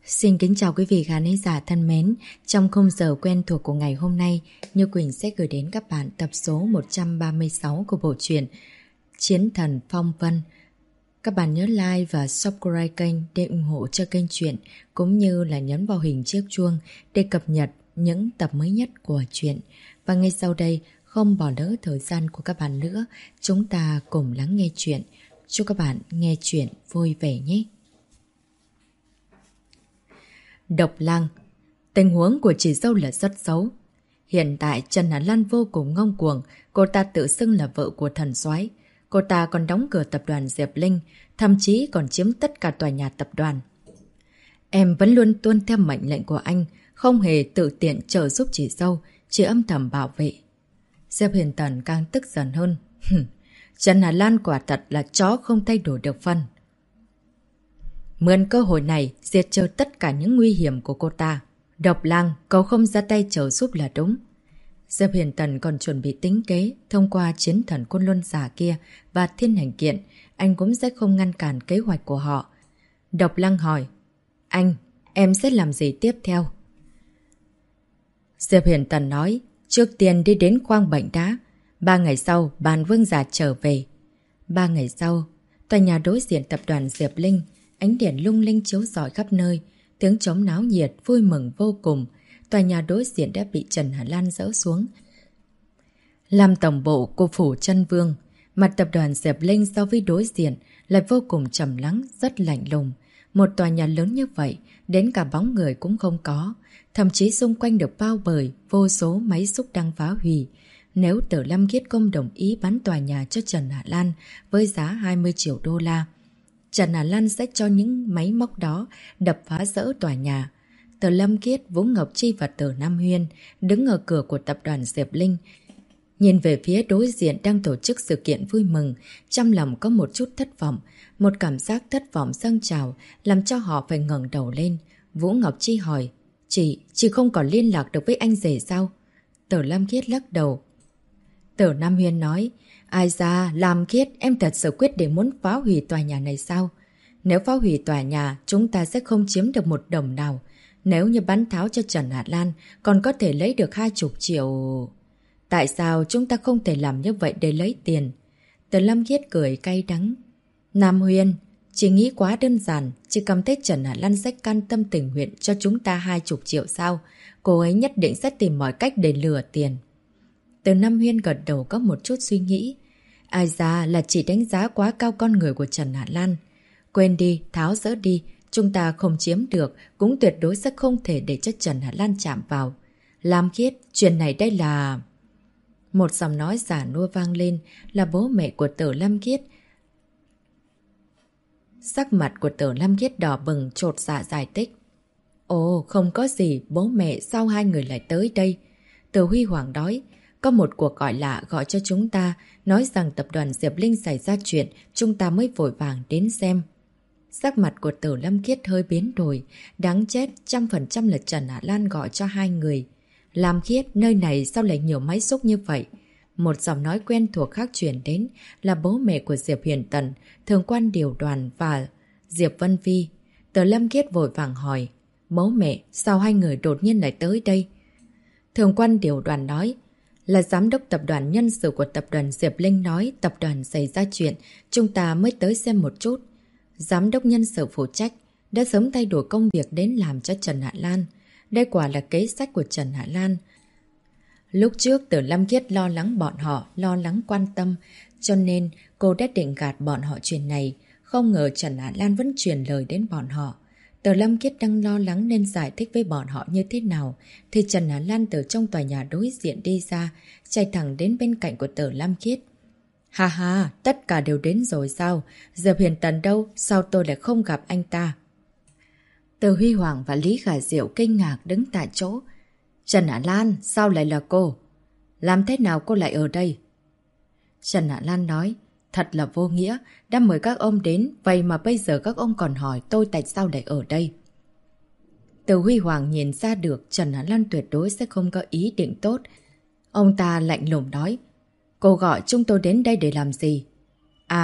Xin kính chào quý vị khán giả thân mến. Trong khung giờ quen thuộc của ngày hôm nay, Như Quỳnh sẽ gửi đến các bạn tập số 136 của bộ truyện Chiến Thần Phong Vân. Các bạn nhớ like và subscribe kênh để ủng hộ cho kênh truyện, cũng như là nhấn vào hình chiếc chuông để cập nhật những tập mới nhất của truyện. Và ngay sau đây, không bỏ lỡ thời gian của các bạn nữa, chúng ta cùng lắng nghe truyện. Chúc các bạn nghe truyện vui vẻ nhé! Độc Lăng. Tình huống của chị dâu là rất xấu. Hiện tại Trần Hà Lan vô cùng ngông cuồng. Cô ta tự xưng là vợ của thần soái. Cô ta còn đóng cửa tập đoàn Diệp Linh, thậm chí còn chiếm tất cả tòa nhà tập đoàn. Em vẫn luôn tuân theo mệnh lệnh của anh, không hề tự tiện trợ giúp chị dâu, chỉ âm thầm bảo vệ. Diệp Hiền Tần càng tức giận hơn. Trần Hà Lan quả thật là chó không thay đổi được phân. Mượn cơ hội này diệt trừ tất cả những nguy hiểm của cô ta. Độc Lăng, cậu không ra tay trợ giúp là đúng. Diệp Hiền Tần còn chuẩn bị tính kế thông qua chiến thần Côn Luân giả kia và Thiên Hành Kiện, anh cũng sẽ không ngăn cản kế hoạch của họ. Độc Lăng hỏi, anh, em sẽ làm gì tiếp theo? Diệp Hiền Tần nói, trước tiên đi đến khoang bệnh đá. 3 ngày sau, bàn vương giả trở về. 3 ngày sau, tòa nhà đối diện tập đoàn Diệp Linh, ánh đèn lung linh chiếu rọi khắp nơi, tiếng trống náo nhiệt, vui mừng vô cùng. Tòa nhà đối diện đã bị Trần Hà Lan dỡ xuống làm tổng bộ của phủ Chân Vương. Mặt tập đoàn Diệp Linh so với đối diện lại vô cùng trầm lắng, rất lạnh lùng. Một tòa nhà lớn như vậy, đến cả bóng người cũng không có. Thậm chí xung quanh được bao bởi vô số máy xúc đang phá hủy. Nếu Tử Lâm Khiết không đồng ý bán tòa nhà cho Trần Hà Lan với giá 20 triệu đô la, Trần Hà Lan sẽ cho những máy móc đó đập phá rỡ tòa nhà. Tử Lâm Khiết, Vũ Ngọc Chi và Tử Nam Huyên đứng ở cửa của tập đoàn Diệp Linh, nhìn về phía đối diện đang tổ chức sự kiện vui mừng, trong lòng có một chút thất vọng. Một cảm giác thất vọng dâng trào làm cho họ phải ngẩng đầu lên. Vũ Ngọc Chi hỏi, chị không còn liên lạc được với anh rể sao? Tử Lâm Khiết lắc đầu. Tử Nam Huyên nói, ai da, Lam Khiết, em thật sự quyết định muốn phá hủy tòa nhà này sao? Nếu phá hủy tòa nhà, chúng ta sẽ không chiếm được một đồng nào. Nếu như bán tháo cho Trần Hà Lan, còn có thể lấy được 20 triệu... Tại sao chúng ta không thể làm như vậy để lấy tiền? Tử Lâm Khiết cười cay đắng. Nam Huyên, chị nghĩ quá đơn giản, chị cảm thấy Trần Hà Lan sẽ can tâm tình nguyện cho chúng ta 20 triệu sao? Cô ấy nhất định sẽ tìm mọi cách để lừa tiền. Từ Nam Huyên gật đầu có một chút suy nghĩ. Ai ra là chỉ đánh giá quá cao con người của Trần Hà Lan. Quên đi, tháo dỡ đi, chúng ta không chiếm được, cũng tuyệt đối sẽ không thể để cho Trần Hà Lan chạm vào. Lam Khiết, chuyện này đây là... Một giọng nói giả nua vang lên, là bố mẹ của Tử Lâm Khiết. Sắc mặt của Tử Lâm Khiết đỏ bừng, chột dạ giải thích. Ồ, không có gì, bố mẹ, sao hai người lại tới đây? Tử Huy Hoàng nói, có một cuộc gọi lạ gọi cho chúng ta, nói rằng tập đoàn Diệp Linh xảy ra chuyện, chúng ta mới vội vàng đến xem. Sắc mặt của Tử Lâm Khiết hơi biến đổi, đáng chết, 100% là Trần Hạ Lan gọi cho hai người. Lam Khiết, nơi này sao lại nhiều máy xúc như vậy? Một giọng nói quen thuộc khác truyền đến, là bố mẹ của Diệp Hiền Tần, Thường quan Điều Đoàn và Diệp Vân Vi. Tử Lâm Khiết vội vàng hỏi, bố mẹ, sao hai người đột nhiên lại tới đây? Thường quan Điều Đoàn nói, là giám đốc tập đoàn nhân sự của tập đoàn Diệp Linh nói tập đoàn xảy ra chuyện, chúng ta mới tới xem một chút. Giám đốc nhân sự phụ trách đã sớm thay đổi công việc đến làm cho Trần Hạ Lan. Đây quả là kế sách của Trần Hạ Lan. Lúc trước Tử Lâm Khiết lo lắng bọn họ, lo lắng quan tâm, cho nên cô đã định gạt bọn họ chuyện này. Không ngờ Trần Hạ Lan vẫn truyền lời đến bọn họ. Tử Lâm Khiết đang lo lắng nên giải thích với bọn họ như thế nào, thì Trần Hà Lan từ trong tòa nhà đối diện đi ra, chạy thẳng đến bên cạnh của Tử Lâm Khiết. Ha ha, tất cả đều đến rồi sao? Diệp Hiền Tần đâu? Sao tôi lại không gặp anh ta? Từ Huy Hoàng và Lý Khả Diệu kinh ngạc đứng tại chỗ. Trần Hạ Lan, sao lại là cô? Làm thế nào cô lại ở đây? Trần Hạ Lan nói, thật là vô nghĩa, đã mời các ông đến, vậy mà bây giờ các ông còn hỏi tôi tại sao lại ở đây. Từ Huy Hoàng nhìn ra được Trần Hạ Lan tuyệt đối sẽ không có ý định tốt. Ông ta lạnh lùng nói, cô gọi chúng tôi đến đây để làm gì? À,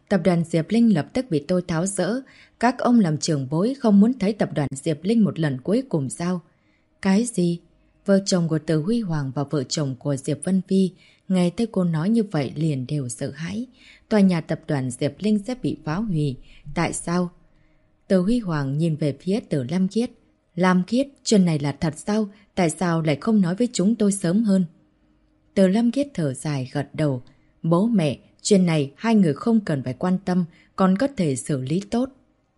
Tập đoàn Diệp Linh lập tức bị tôi tháo rỡ. Các ông làm trưởng bối không muốn thấy tập đoàn Diệp Linh một lần cuối cùng sao? Cái gì? Vợ chồng của Từ Huy Hoàng và vợ chồng của Diệp Vân Phi nghe thấy cô nói như vậy liền đều sợ hãi. Tòa nhà tập đoàn Diệp Linh sẽ bị phá hủy. Tại sao? Từ Huy Hoàng nhìn về phía Từ Lam Khiết. Lam Khiết, chuyện này là thật sao? Tại sao lại không nói với chúng tôi sớm hơn? Từ Lam Khiết thở dài gật đầu. Bố mẹ, chuyện này hai người không cần phải quan tâm, còn có thể xử lý tốt.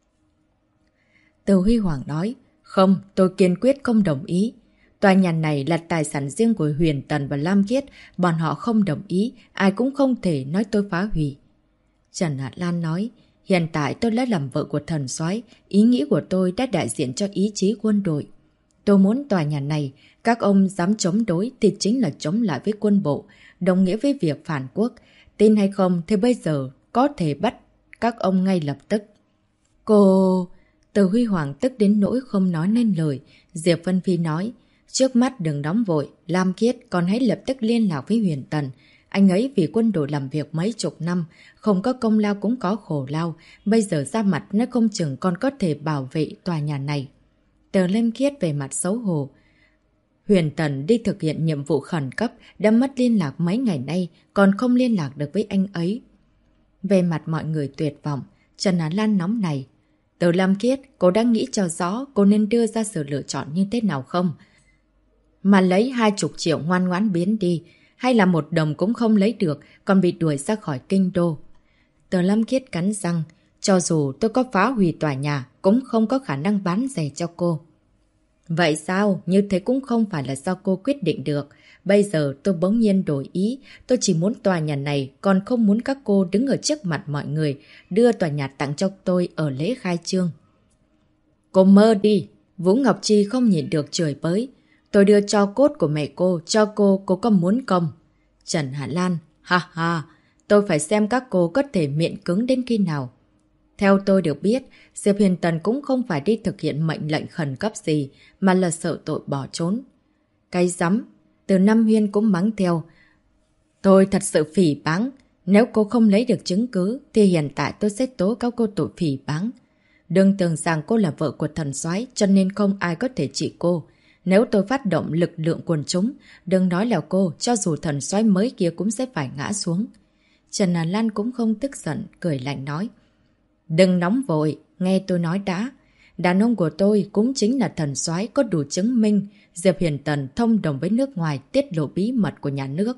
Từ Huy Hoàng nói, không, tôi kiên quyết không đồng ý. Tòa nhà này là tài sản riêng của Huyền Tần và Lam Khiết, bọn họ không đồng ý, ai cũng không thể nói tôi phá hủy. Trần Hạ Lan nói, hiện tại tôi đã làm vợ của thần soái, ý nghĩ của tôi đã đại diện cho ý chí quân đội. Tôi muốn tòa nhà này, các ông dám chống đối thì chính là chống lại với quân bộ, đồng nghĩa với việc phản quốc. Tin hay không thì bây giờ có thể bắt các ông ngay lập tức. Cô... Từ Huy Hoàng tức đến nỗi không nói nên lời. Diệp Vân Phi nói, trước mắt đừng nóng vội, Lam Khiết còn hãy lập tức liên lạc với Huyền Tần. Anh ấy vì quân đội làm việc mấy chục năm, không có công lao cũng có khổ lao, bây giờ ra mặt nó không chừng còn có thể bảo vệ tòa nhà này. Từ Lam Khiết về mặt xấu hổ. Huyền Tần đi thực hiện nhiệm vụ khẩn cấp, đã mất liên lạc mấy ngày nay, còn không liên lạc được với anh ấy. Về mặt mọi người tuyệt vọng, Trần Á Lan nóng này. Từ Lam Khiết, cô đang nghĩ cho rõ cô nên đưa ra sự lựa chọn như thế nào không? Mà lấy 20 triệu ngoan ngoãn biến đi, hay là 1 đồng cũng không lấy được, còn bị đuổi ra khỏi kinh đô. Từ Lam Khiết cắn răng, cho dù tôi có phá hủy tòa nhà, cũng không có khả năng bán rẻ cho cô. Vậy sao? Như thế cũng không phải là do cô quyết định được. Bây giờ tôi bỗng nhiên đổi ý, tôi chỉ muốn tòa nhà này, còn không muốn các cô đứng ở trước mặt mọi người, đưa tòa nhà tặng cho tôi ở lễ khai trương. Cô mơ đi! Vũ Ngọc Chi không nhìn được chửi bới. Tôi đưa tro cốt của mẹ cô, cho cô có muốn không? Trần Hạ Lan, ha ha, tôi phải xem các cô có thể miệng cứng đến khi nào. Theo tôi được biết, Diệp Huyền Tần cũng không phải đi thực hiện mệnh lệnh khẩn cấp gì, mà là sợ tội bỏ trốn. Cái rắm, Từ Nam Huyên cũng mắng theo. Tôi thật sự phỉ báng. Nếu cô không lấy được chứng cứ, thì hiện tại tôi sẽ tố cáo cô tội phỉ báng. Đừng tưởng rằng cô là vợ của thần soái, cho nên không ai có thể trị cô. Nếu tôi phát động lực lượng quần chúng, đừng nói là cô, cho dù thần soái mới kia cũng sẽ phải ngã xuống. Trần Hà Lan cũng không tức giận, cười lạnh nói. Đừng nóng vội, nghe tôi nói đã. Đàn ông của tôi cũng chính là thần soái, có đủ chứng minh Diệp Huyền Tần thông đồng với nước ngoài tiết lộ bí mật của nhà nước.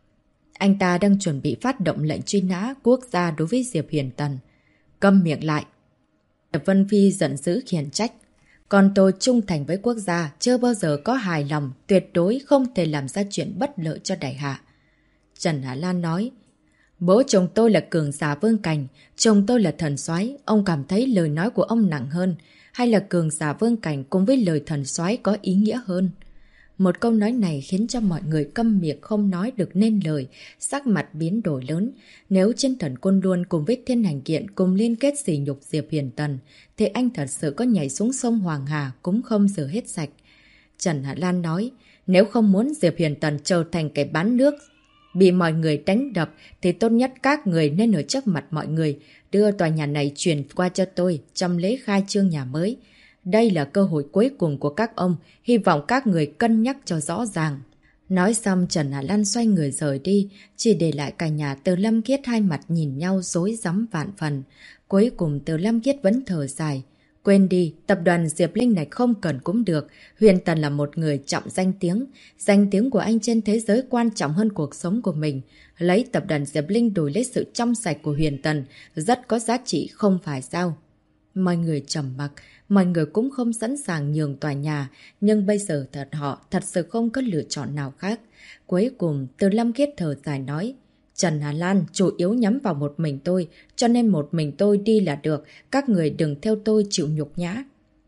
Anh ta đang chuẩn bị phát động lệnh truy nã quốc gia đối với Diệp Huyền Tần. Câm miệng lại. Diệp Vân Phi giận dữ khiển trách. Còn tôi trung thành với quốc gia, chưa bao giờ có hài lòng, tuyệt đối không thể làm ra chuyện bất lợi cho đại hạ. Trần Hạ Lan nói, bố chồng tôi là cường giả Vương Cảnh, chồng tôi là thần soái, ông cảm thấy lời nói của ông nặng hơn, hay là cường giả Vương Cảnh cùng với lời thần soái có ý nghĩa hơn? Một câu nói này khiến cho mọi người câm miệng không nói được nên lời, sắc mặt biến đổi lớn. Nếu Chiến Thần Côn Luân cùng với Thiên Hành Kiện cùng liên kết sỉ nhục Diệp Huyền Tần, thì anh thật sự có nhảy xuống sông Hoàng Hà cũng không rửa hết sạch. Trần Hạ Lan nói, nếu không muốn Diệp Huyền Tần trở thành kẻ bán nước, bị mọi người đánh đập, thì tốt nhất các người nên ở trước mặt mọi người, đưa tòa nhà này chuyển qua cho tôi trong lễ khai trương nhà mới. Đây là cơ hội cuối cùng của các ông, hy vọng các người cân nhắc cho rõ ràng. Nói xong Trần Hạ Lan xoay người rời đi, chỉ để lại cả nhà Từ Lâm Kiết hai mặt nhìn nhau rối rắm vạn phần. Cuối cùng Từ Lâm Kiết vẫn thở dài. Quên đi, tập đoàn Diệp Linh này không cần cũng được. Huyền Tần là một người trọng danh tiếng. Danh tiếng của anh trên thế giới quan trọng hơn cuộc sống của mình. Lấy tập đoàn Diệp Linh đổi lấy sự trong sạch của Huyền Tần, rất có giá trị không phải sao? Mọi người trầm mặc, mọi người cũng không sẵn sàng nhường tòa nhà, nhưng bây giờ họ thật sự không có lựa chọn nào khác. Cuối cùng, Từ Lâm Kiết thở dài nói, Trần Hà Lan chủ yếu nhắm vào một mình tôi, cho nên một mình tôi đi là được, các người đừng theo tôi chịu nhục nhã.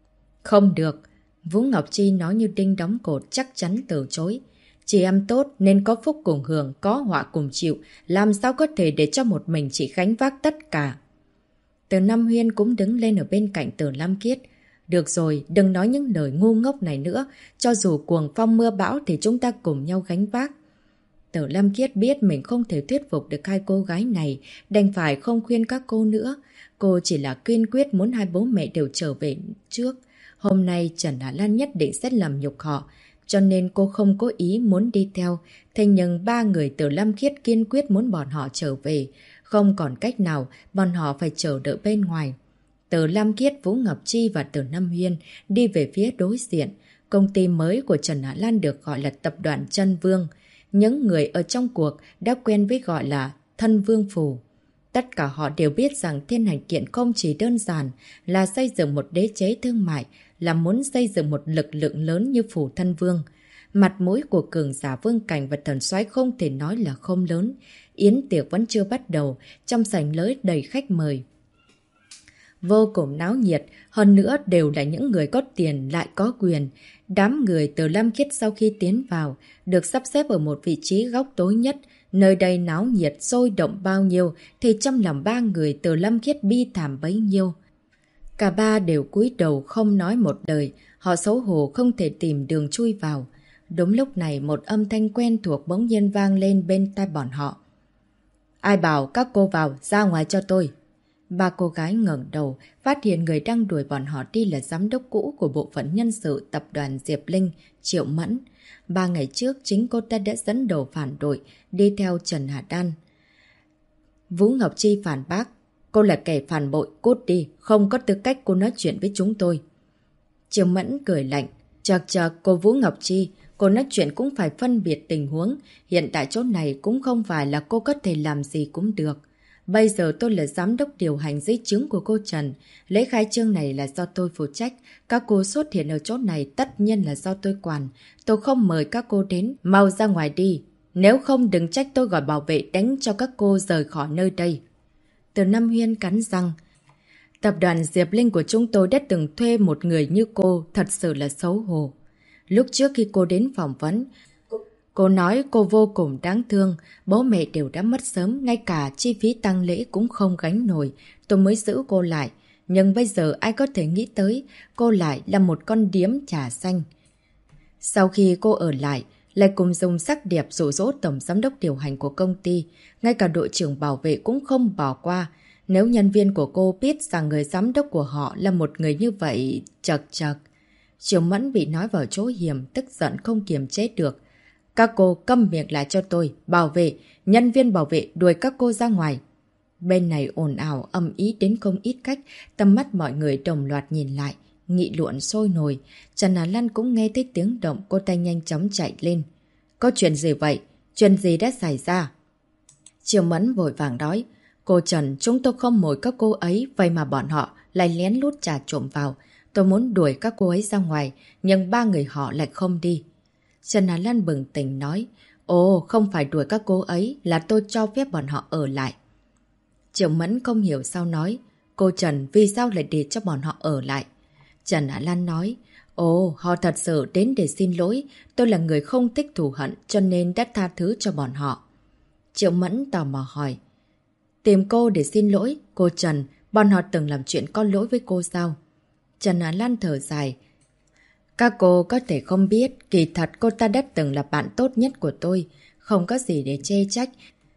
Không được, Vũ Ngọc Chi nói như đinh đóng cột chắc chắn từ chối. Chị em tốt nên có phúc cùng hưởng, có họa cùng chịu, làm sao có thể để cho một mình chị gánh vác tất cả. Từ Nam Huyên cũng đứng lên ở bên cạnh Từ Lam Kiết. Được rồi, đừng nói những lời ngu ngốc này nữa, cho dù cuồng phong mưa bão thì chúng ta cùng nhau gánh vác. Tử Lâm Khiết biết mình không thể thuyết phục được hai cô gái này, đành phải không khuyên các cô nữa. Cô chỉ là kiên quyết muốn hai bố mẹ đều trở về trước. Hôm nay Trần Hạ Lan nhất định sẽ làm nhục họ, cho nên cô không có ý muốn đi theo. Thế nhưng ba người Tử Lâm Khiết kiên quyết muốn bọn họ trở về. Không còn cách nào, bọn họ phải chờ đợi bên ngoài. Từ Lam Khiết, Vũ Ngọc Chi và Từ Nam Huyên đi về phía đối diện. Công ty mới của Trần Hạ Lan được gọi là Tập đoàn Chân Vương. Những người ở trong cuộc đã quen với gọi là Thân Vương Phủ. Tất cả họ đều biết rằng Thiên Hành Kiện không chỉ đơn giản là xây dựng một đế chế thương mại, là muốn xây dựng một lực lượng lớn như Phủ Thân Vương. Mặt mũi của cường giả Vương Cảnh và Thần Soái không thể nói là không lớn. Yến tiệc vẫn chưa bắt đầu, trong sảnh lớn đầy khách mời. Vô cùng náo nhiệt, hơn nữa đều là những người có tiền lại có quyền. Đám người từ Lam Khiết sau khi tiến vào, được sắp xếp ở một vị trí góc tối nhất. Nơi đây náo nhiệt, sôi động bao nhiêu, thì trong lòng ba người từ Lam Khiết bi thảm bấy nhiêu. Cả ba đều cúi đầu không nói một lời, họ xấu hổ không thể tìm đường chui vào. Đúng lúc này một âm thanh quen thuộc bỗng nhiên vang lên bên tai bọn họ. Ai bảo các cô vào, ra ngoài cho tôi. Ba cô gái ngẩng đầu, phát hiện người đang đuổi bọn họ đi là giám đốc cũ của bộ phận nhân sự tập đoàn Diệp Linh, Triệu Mẫn. 3 ngày trước, chính cô ta đã dẫn đầu phản đội, đi theo Trần Hạ Đan. Vũ Ngọc Chi phản bác, cô là kẻ phản bội, cút đi, không có tư cách cô nói chuyện với chúng tôi. Triệu Mẫn cười lạnh, chật cô Vũ Ngọc Chi, cô nói chuyện cũng phải phân biệt tình huống, hiện tại chỗ này cũng không phải là cô có thể làm gì cũng được. Bây giờ tôi là giám đốc điều hành dưới trướng của cô Trần. Lễ khai trương này là do tôi phụ trách. Các cô xuất hiện ở chỗ này tất nhiên là do tôi quản. Tôi không mời các cô đến, mau ra ngoài đi. Nếu không đừng trách tôi gọi bảo vệ đánh cho các cô rời khỏi nơi đây. Từ Nam Huyên cắn răng. Tập đoàn Diệp Linh của chúng tôi đã từng thuê một người như cô, thật sự là xấu hổ. Lúc trước khi cô đến phỏng vấn, cô nói cô vô cùng đáng thương, bố mẹ đều đã mất sớm, ngay cả chi phí tang lễ cũng không gánh nổi, tôi mới giữ cô lại. Nhưng bây giờ ai có thể nghĩ tới, cô lại là một con điếm trà xanh. Sau khi cô ở lại cùng dùng sắc đẹp dụ dỗ tổng giám đốc điều hành của công ty, ngay cả đội trưởng bảo vệ cũng không bỏ qua. Nếu nhân viên của cô biết rằng người giám đốc của họ là một người như vậy, chật. Triệu Mẫn bị nói vào chỗ hiểm, tức giận không kiềm chế được. Các cô câm miệng lại cho tôi, bảo vệ, nhân viên bảo vệ đuổi các cô ra ngoài. Bên này ồn ào âm ý đến không ít cách, tầm mắt mọi người đồng loạt nhìn lại, nghị luận sôi nổi. Trần Hà Lan cũng nghe thấy tiếng động, cô ta nhanh chóng chạy lên. Có chuyện gì vậy? Chuyện gì đã xảy ra? Triệu Mẫn vội vàng nói, cô Trần, chúng tôi không mời các cô ấy, vậy mà bọn họ lại lén lút trà trộm vào. Tôi muốn đuổi các cô ấy ra ngoài, nhưng ba người họ lại không đi. Trần Hà Lan bừng tỉnh nói, ồ, không phải đuổi các cô ấy, là tôi cho phép bọn họ ở lại. Triệu Mẫn không hiểu sao nói, cô Trần vì sao lại để cho bọn họ ở lại? Trần Hà Lan nói, ồ, họ thật sự đến để xin lỗi, tôi là người không thích thù hận cho nên đã tha thứ cho bọn họ. Triệu Mẫn tò mò hỏi, tìm cô để xin lỗi, cô Trần, bọn họ từng làm chuyện có lỗi với cô sao? Trần Hà Lan thở dài, các cô có thể không biết, kỳ thật cô ta đã từng là bạn tốt nhất của tôi, không có gì để chê trách.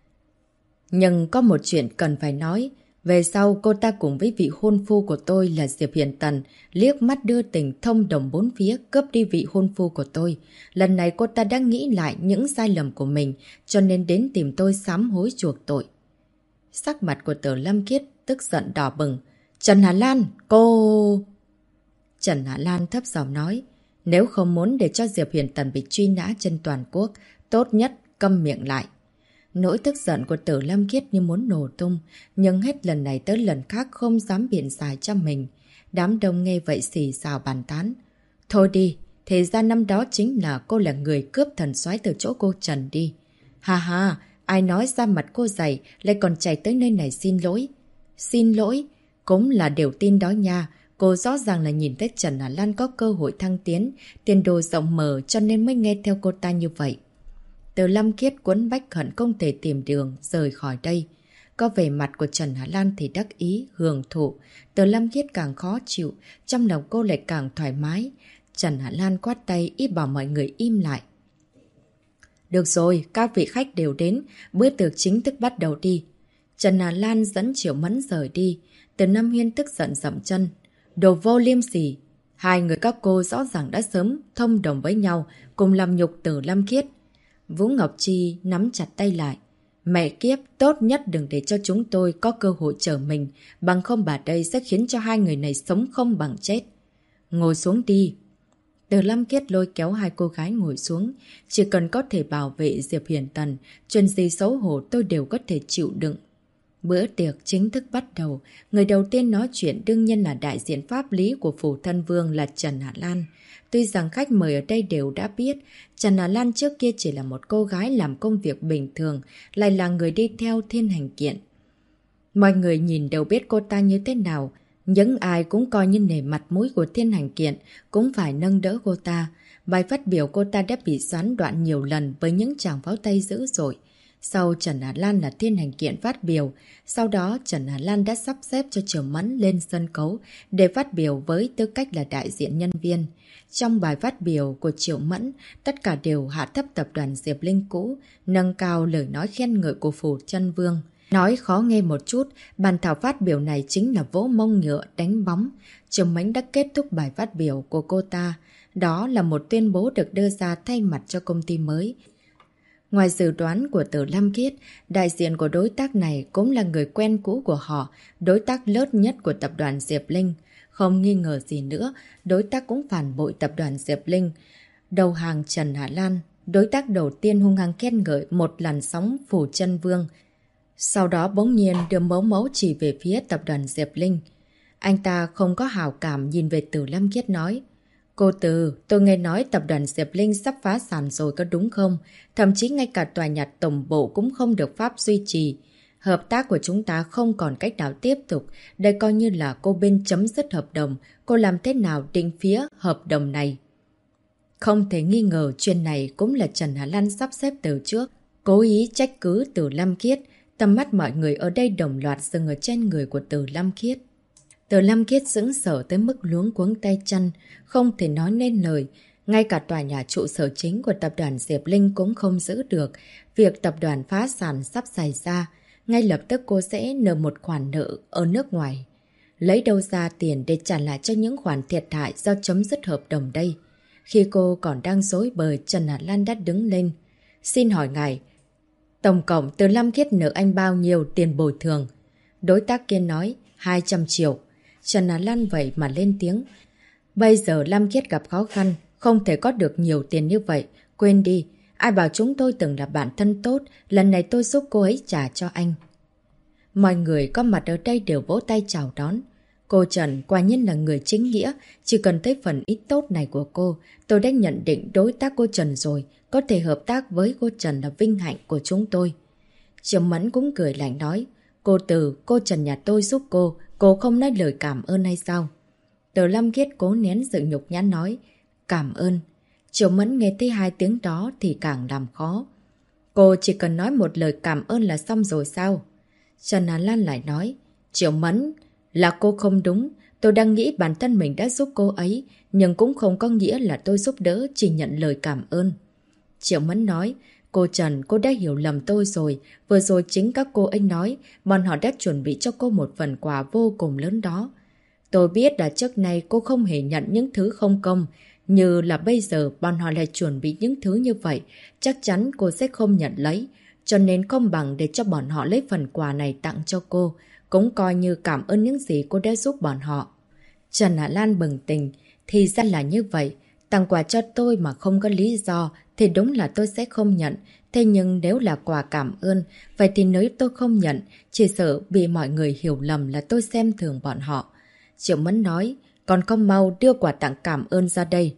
Nhưng có một chuyện cần phải nói, về sau cô ta cùng với vị hôn phu của tôi là Diệp Hiền Tần, liếc mắt đưa tình thông đồng bốn phía cướp đi vị hôn phu của tôi. Lần này cô ta đã nghĩ lại những sai lầm của mình, cho nên đến tìm tôi sám hối chuộc tội. Sắc mặt của Tử Lâm Khiết tức giận đỏ bừng. Trần Hà Lan, cô... Trần Hạ Lan thấp giọng nói, nếu không muốn để cho Diệp Huyền Tần bị truy nã trên toàn quốc, tốt nhất câm miệng lại. Nỗi tức giận của Tử Lâm Khiết như muốn nổ tung, nhưng hết lần này tới lần khác không dám biện giải cho mình. Đám đông nghe vậy xì xào bàn tán. Thôi đi, thì ra năm đó chính là cô là người cướp thần soái từ chỗ cô Trần đi. Ha ha, ai nói ra mặt cô dày lại còn chạy tới nơi này xin lỗi. Xin lỗi, cũng là điều tin đó nha. Cô rõ ràng là nhìn thấy Trần Hà Lan có cơ hội thăng tiến, tiền đồ rộng mở cho nên mới nghe theo cô ta như vậy. Từ Lâm Khiết quấn bách hận không thể tìm đường rời khỏi đây. Có vẻ mặt của Trần Hà Lan thì đắc ý, hưởng thụ. Từ Lâm Khiết càng khó chịu, trong lòng cô lại càng thoải mái. Trần Hà Lan quát tay ý bảo mọi người im lại. Được rồi, các vị khách đều đến, bữa tiệc chính thức bắt đầu đi. Trần Hà Lan dẫn Triệu Mẫn rời đi. Từ Lâm Hiên tức giận dậm chân. Đồ vô liêm sỉ. Hai người các cô rõ ràng đã sớm thông đồng với nhau, cùng làm nhục Từ Lâm Khiết. Vũ Ngọc Chi nắm chặt tay lại. Mẹ kiếp, tốt nhất đừng để cho chúng tôi có cơ hội trở mình, bằng không bà đây sẽ khiến cho hai người này sống không bằng chết. Ngồi xuống đi. Từ Lâm Khiết lôi kéo hai cô gái ngồi xuống. Chỉ cần có thể bảo vệ Diệp Huyền Tần, chuyện gì xấu hổ tôi đều có thể chịu đựng. Bữa tiệc chính thức bắt đầu. Người đầu tiên nói chuyện đương nhiên là đại diện pháp lý của Phủ Thân Vương là Trần Hà Lan. Tuy rằng khách mời ở đây đều đã biết, Trần Hà Lan trước kia chỉ là một cô gái làm công việc bình thường, lại là người đi theo Thiên Hành Kiện. Mọi người nhìn đều biết cô ta như thế nào. Những ai cũng coi như nể mặt mũi của Thiên Hành Kiện cũng phải nâng đỡ cô ta. Bài phát biểu cô ta đã bị gián đoạn nhiều lần với những tràng pháo tay dữ dội. Sau Trần Hà Lan là Thiên Hành Kiện phát biểu. Sau đó Trần Hà Lan đã sắp xếp cho Triệu Mẫn lên sân khấu để phát biểu với tư cách là đại diện nhân viên. Trong bài phát biểu của Triệu Mẫn, tất cả đều hạ thấp tập đoàn Diệp Linh cũ, nâng cao lời nói khen ngợi của Phủ Chân Vương. Nói khó nghe một chút, bàn thảo phát biểu này chính là vỗ mông ngựa đánh bóng. Triệu Mẫn đã kết thúc bài phát biểu của cô ta. Đó là một tuyên bố được đưa ra thay mặt cho công ty mới. Ngoài dự đoán của Từ Lâm Khiết, đại diện của đối tác này cũng là người quen cũ của họ, đối tác lớn nhất của tập đoàn Diệp Linh. Không nghi ngờ gì nữa, đối tác cũng phản bội tập đoàn Diệp Linh. Đầu hàng Trần Hà Lan, đối tác đầu tiên hung hăng khen ngợi một làn sóng Phủ Chân Vương. Sau đó bỗng nhiên đưa mấu mấu chỉ về phía tập đoàn Diệp Linh. Anh ta không có hảo cảm nhìn về Từ Lâm Khiết nói. Cô Từ, tôi nghe nói tập đoàn Diệp Linh sắp phá sản rồi có đúng không? Thậm chí ngay cả tòa nhà tổng bộ cũng không được pháp duy trì. Hợp tác của chúng ta không còn cách nào tiếp tục. Đây coi như là cô bên chấm dứt hợp đồng. Cô làm thế nào định phía hợp đồng này? Không thể nghi ngờ chuyện này cũng là Trần Hà Lan sắp xếp từ trước. Cố ý trách cứ Từ Lâm Khiết. Tầm mắt mọi người ở đây đồng loạt dừng ở trên người của Từ Lâm Khiết. Từ Lâm Khiết sững sờ tới mức luống cuống tay chân, không thể nói nên lời. Ngay cả tòa nhà trụ sở chính của tập đoàn Diệp Linh cũng không giữ được. Việc tập đoàn phá sản sắp xảy ra, ngay lập tức cô sẽ nợ một khoản nợ ở nước ngoài. Lấy đâu ra tiền để trả lại cho những khoản thiệt hại do chấm dứt hợp đồng đây? Khi cô còn đang rối bời, Trần Hà Lan đã đứng lên. Xin hỏi ngài, tổng cộng Từ Lâm Khiết nợ anh bao nhiêu tiền bồi thường? Đối tác kia nói 200 triệu. Trần Hà Lan vậy mà lên tiếng. Bây giờ Lâm Khiết gặp khó khăn, không thể có được nhiều tiền như vậy. Quên đi, ai bảo chúng tôi từng là bạn thân tốt, lần này tôi giúp cô ấy trả cho anh. Mọi người có mặt ở đây đều vỗ tay chào đón. Cô Trần quả nhiên là người chính nghĩa, chỉ cần thấy phần ít tốt này của cô, tôi đã nhận định đối tác cô Trần rồi, có thể hợp tác với cô Trần là vinh hạnh của chúng tôi. Triệu Mẫn cũng cười lạnh nói, cô Từ, cô Trần nhà tôi giúp cô không nói lời cảm ơn hay sao? Từ Lâm Khiết cố nén sự nhục nhã nói, cảm ơn. Triệu Mẫn nghe thấy hai tiếng đó thì càng làm khó. Cô chỉ cần nói một lời cảm ơn là xong rồi sao? Trần Hà Lan lại nói, Triệu Mẫn, là cô không đúng. Tôi đang nghĩ bản thân mình đã giúp cô ấy, nhưng cũng không có nghĩa là tôi giúp đỡ, chỉ nhận lời cảm ơn. Triệu Mẫn nói, cô Trần, cô đã hiểu lầm tôi rồi. Vừa rồi chính các cô ấy nói, bọn họ đã chuẩn bị cho cô một phần quà vô cùng lớn đó. Tôi biết là trước nay cô không hề nhận những thứ không công, như là bây giờ bọn họ lại chuẩn bị những thứ như vậy, chắc chắn cô sẽ không nhận lấy, cho nên không bằng để cho bọn họ lấy phần quà này tặng cho cô, cũng coi như cảm ơn những gì cô đã giúp bọn họ. Trần Hạ Lan bừng tỉnh, thì ra là như vậy, tặng quà cho tôi mà không có lý do thì đúng là tôi sẽ không nhận, thế nhưng nếu là quà cảm ơn, vậy thì nếu tôi không nhận, chỉ sợ bị mọi người hiểu lầm là tôi xem thường bọn họ. Triệu Mẫn nói, còn không mau đưa quà tặng cảm ơn ra đây.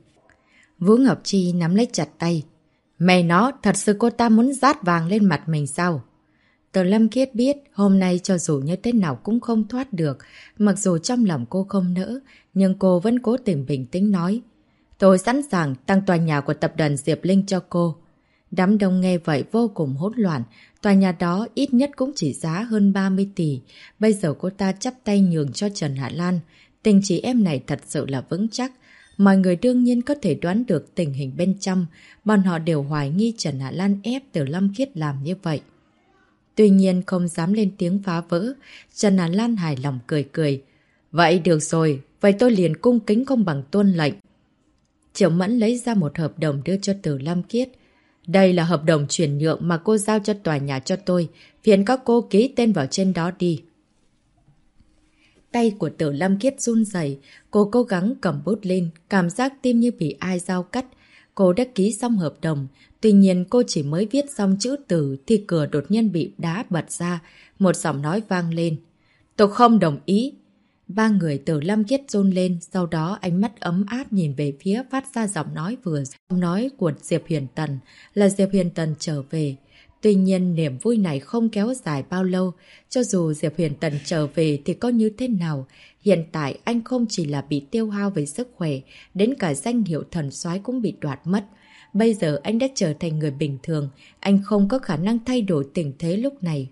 Vũ Ngọc Chi nắm lấy chặt tay. Mẹ nó, thật sự cô ta muốn rát vàng lên mặt mình sao? Từ Lâm Khiết biết hôm nay cho dù như thế nào cũng không thoát được. Mặc dù trong lòng cô không nỡ, nhưng cô vẫn cố tình bình tĩnh nói. Tôi sẵn sàng tăng tòa nhà của tập đoàn Diệp Linh cho cô. Đám đông nghe vậy vô cùng hỗn loạn. Tòa nhà đó ít nhất cũng chỉ giá hơn 30 tỷ. Bây giờ cô ta chắp tay nhường cho Trần Hạ Lan. Tình chị em này thật sự là vững chắc. Mọi người đương nhiên có thể đoán được tình hình bên trong, bọn họ đều hoài nghi Trần Hạ Lan ép Từ Lâm Khiết làm như vậy. Tuy nhiên không dám lên tiếng phá vỡ, Trần Hạ Lan hài lòng cười cười. Vậy được rồi, vậy tôi liền cung kính không bằng tuân lệnh. Triệu Mẫn lấy ra một hợp đồng đưa cho Từ Lâm Khiết. Đây là hợp đồng chuyển nhượng mà cô giao cho tòa nhà cho tôi, phiền các cô ký tên vào trên đó đi. Tay của Từ Lâm Khiết run rẩy, cô cố gắng cầm bút lên, cảm giác tim như bị ai dao cắt. Cô đã ký xong hợp đồng, tuy nhiên cô chỉ mới viết xong chữ từ thì cửa đột nhiên bị đá bật ra, một giọng nói vang lên. Tôi không đồng ý. Ba người Từ Lâm Khiết run lên, sau đó ánh mắt ấm áp nhìn về phía phát ra giọng nói vừa. Giọng nói của Diệp Huyền Tần là Diệp Huyền Tần trở về. Tuy nhiên niềm vui này không kéo dài bao lâu, cho dù Diệp Huyền Tần trở về thì có như thế nào. Hiện tại anh không chỉ là bị tiêu hao về sức khỏe, đến cả danh hiệu thần soái cũng bị đoạt mất. Bây giờ anh đã trở thành người bình thường, anh không có khả năng thay đổi tình thế lúc này.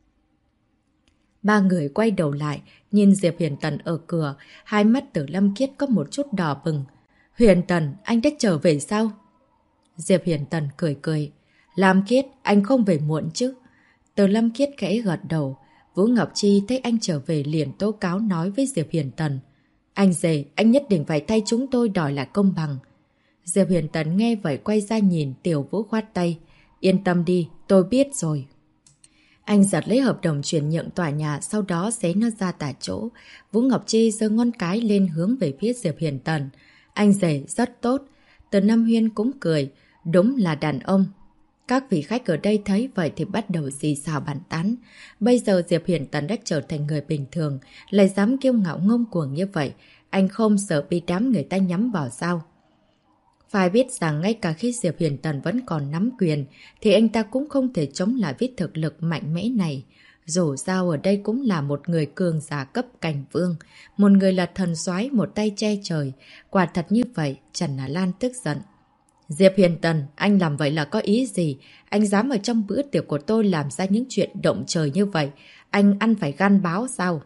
Ba người quay đầu lại, nhìn Diệp Huyền Tần ở cửa, hai mắt Từ Lâm Khiết có một chút đỏ bừng. Huyền Tần, anh đã trở về sao? Diệp Huyền Tần cười cười. Lam Khiết, anh không về muộn chứ? Từ Lâm Khiết khẽ gật đầu. Vũ Ngọc Chi thấy anh trở về liền tố cáo nói với Diệp Huyền Tần. Anh dè, anh nhất định phải thay chúng tôi đòi lại công bằng. Diệp Huyền Tần nghe vậy quay ra nhìn Tiểu Vũ khoát tay. Yên tâm đi, tôi biết rồi. Anh giật lấy hợp đồng chuyển nhượng tòa nhà, sau đó xé nó ra tại chỗ. Vũ Ngọc Chi giơ ngón cái lên hướng về phía Diệp Huyền Tần. Anh rể rất tốt. Từ Nam Huyên cũng cười. Đúng là đàn ông. Các vị khách ở đây thấy vậy thì bắt đầu xì xào bàn tán. Bây giờ Diệp Huyền Tần đã trở thành người bình thường, lại dám kiêu ngạo ngông cuồng như vậy. Anh không sợ bị đám người ta nhắm vào sao? Phải biết rằng ngay cả khi Diệp Huyền Tần vẫn còn nắm quyền, thì anh ta cũng không thể chống lại với thực lực mạnh mẽ này. Dù sao ở đây cũng là một người cường giả cấp cảnh vương, một người là thần soái một tay che trời. Quả thật như vậy, Trần Á Lan tức giận. Diệp Huyền Tần, anh làm vậy là có ý gì? Anh dám ở trong bữa tiệc của tôi làm ra những chuyện động trời như vậy. Anh ăn phải gan báo sao?